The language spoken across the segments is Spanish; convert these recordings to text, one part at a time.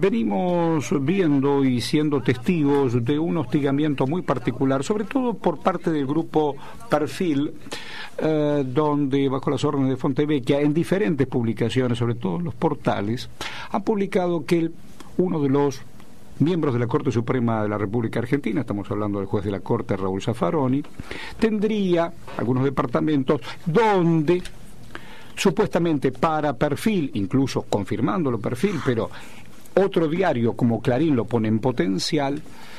venimos viendo y siendo testigos de un hostigamiento muy particular, sobre todo por parte del grupo Perfil, donde bajo las órdenes de Fontevecchia, en diferentes publicaciones, sobre todo en los portales, ha publicado que uno de los miembros de la Corte Suprema de la República Argentina, estamos hablando del juez de la Corte, Raúl Zaffaroni, tendría algunos departamentos donde supuestamente para Perfil, incluso confirmándolo Perfil, pero otro diario como Clarín lo pone en potencial,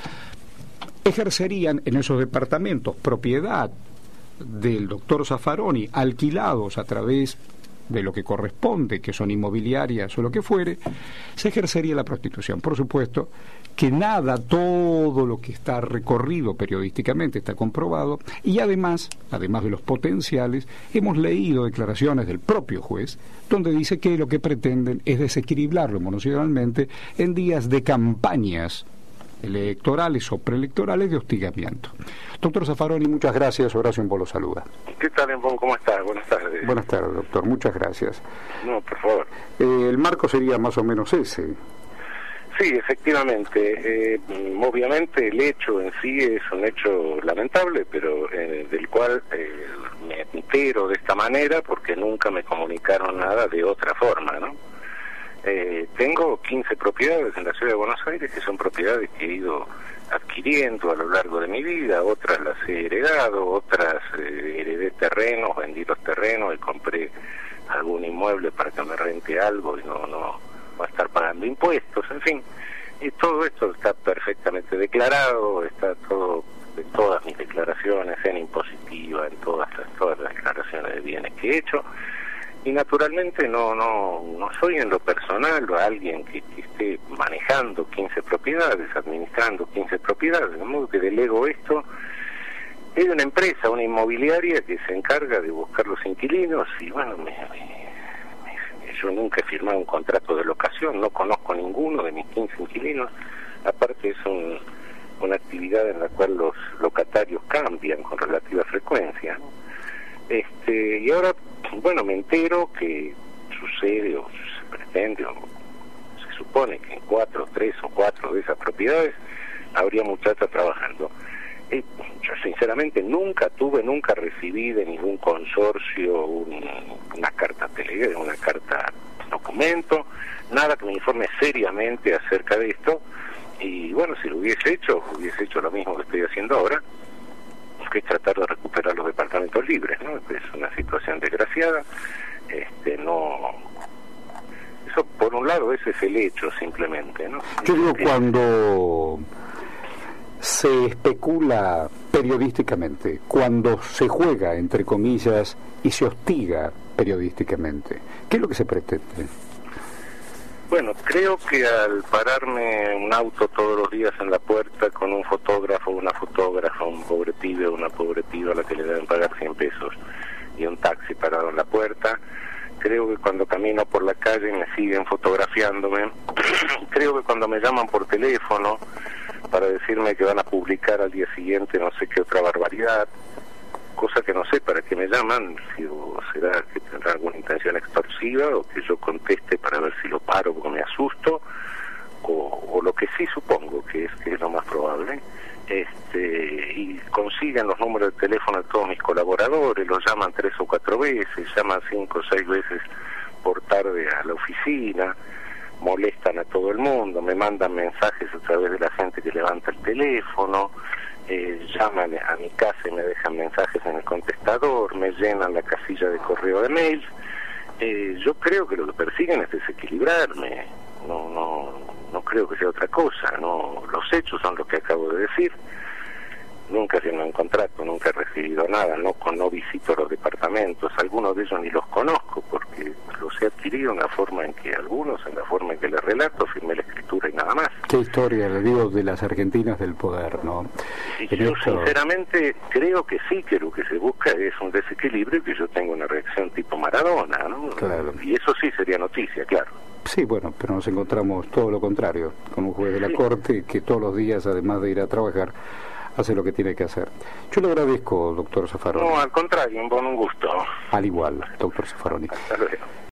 ejercerían en esos departamentos propiedad del doctor Zaffaroni, alquilados a través de lo que corresponde, que son inmobiliarias o lo que fuere, se ejercería la prostitución. Por supuesto que nada, todo lo que está recorrido periodísticamente está comprobado, y además de los potenciales, hemos leído declaraciones del propio juez, donde dice que lo que pretenden es desequilibrarlo emocionalmente en días de campañas electorales o preelectorales de hostigamiento. Doctor Zaffaroni, muchas gracias. Horacio Embó lo saluda. ¿Qué tal, Embón? ¿Cómo estás? Buenas tardes. Buenas tardes, doctor. Muchas gracias. No, por favor. El marco sería más o menos ese. Sí, efectivamente. Obviamente el hecho en sí es un hecho lamentable, pero del cual me entero de esta manera porque nunca me comunicaron nada de otra forma, ¿no? Tengo 15 propiedades en la ciudad de Buenos Aires, que son propiedades que he ido adquiriendo a lo largo de mi vida, otras las he heredado, otras heredé terrenos, vendí los terrenos y compré algún inmueble para que me rente algo y no va a estar pagando impuestos, en fin. Y todo esto está perfectamente declarado, está todo en todas mis declaraciones, en impositiva, en todas las declaraciones de bienes que he hecho. Y naturalmente no soy en lo personal alguien que esté manejando 15 propiedades, administrando 15 propiedades, de modo que delego esto. Hay una empresa, una inmobiliaria que se encarga de buscar los inquilinos y bueno, yo nunca he firmado un contrato de locación, no conozco ninguno de mis 15 inquilinos, aparte es una actividad en la cual los locatarios cambian con relativa frecuencia, ¿no? Y ahora, bueno, me entero que sucede o se pretende o se supone que en 3 o 4 de esas propiedades habría muchachas trabajando. Yo sinceramente nunca recibí de ningún consorcio una carta telegrama, una carta documento, nada que me informe seriamente acerca de esto. Y bueno, si lo hubiese hecho lo mismo que estoy haciendo ahora, que es tratar de recuperar los departamentos libres, ¿no? Es una situación desgraciada. Eso por un lado, ese es el hecho simplemente, ¿no? Yo digo, cuando se especula periodísticamente, cuando se juega, entre comillas, y se hostiga periodísticamente, ¿qué es lo que se pretende? Bueno, creo que al pararme un auto todos los días en la puerta con un fotógrafo, una fotógrafa, un pobre pibe o una pobre piba a la que le deben pagar 100 pesos y un taxi parado en la puerta, creo que cuando camino por la calle me siguen fotografiándome, creo que cuando me llaman por teléfono para decirme que van a publicar al día siguiente no sé qué otra barbaridad, cosa que no sé para qué me llaman, si será que tendrá alguna intención extorsiva o que yo conteste para ver si lo paro porque me asusto, o lo que sí supongo que es lo más probable, y consiguen los números de teléfono de todos mis colaboradores, los llaman 3 o 4 veces, llaman 5 o 6 veces por tarde a la oficina, molestan a todo el mundo, me mandan mensajes a través de la gente que levanta el teléfono, llaman a mi casa y me dejan mensajes en el contestador, me llenan la casilla de correo de mails. Yo creo que lo que persiguen es desequilibrarme, no creo que sea otra cosa, no, los hechos son los que acabo de decir. Nunca he firmado un contrato, nunca he recibido nada, no visito los departamentos, algunos de ellos ni los conozco porque los he adquirido en la forma en que les relato, firmé la escritura y nada más. Qué historia, le digo, de las argentinas del poder, ¿no? Y yo sinceramente creo que sí, que lo que se busca es un desequilibrio y que yo tengo una reacción tipo Maradona, ¿no? Claro. Y eso sí sería noticia, claro. Sí, bueno, pero nos encontramos todo lo contrario, con un juez de la Corte que todos los días, además de ir a trabajar, hace lo que tiene que hacer. Yo le agradezco, doctor Zaffaroni. No, al contrario, un gusto. Al igual, doctor Zaffaroni. Hasta luego.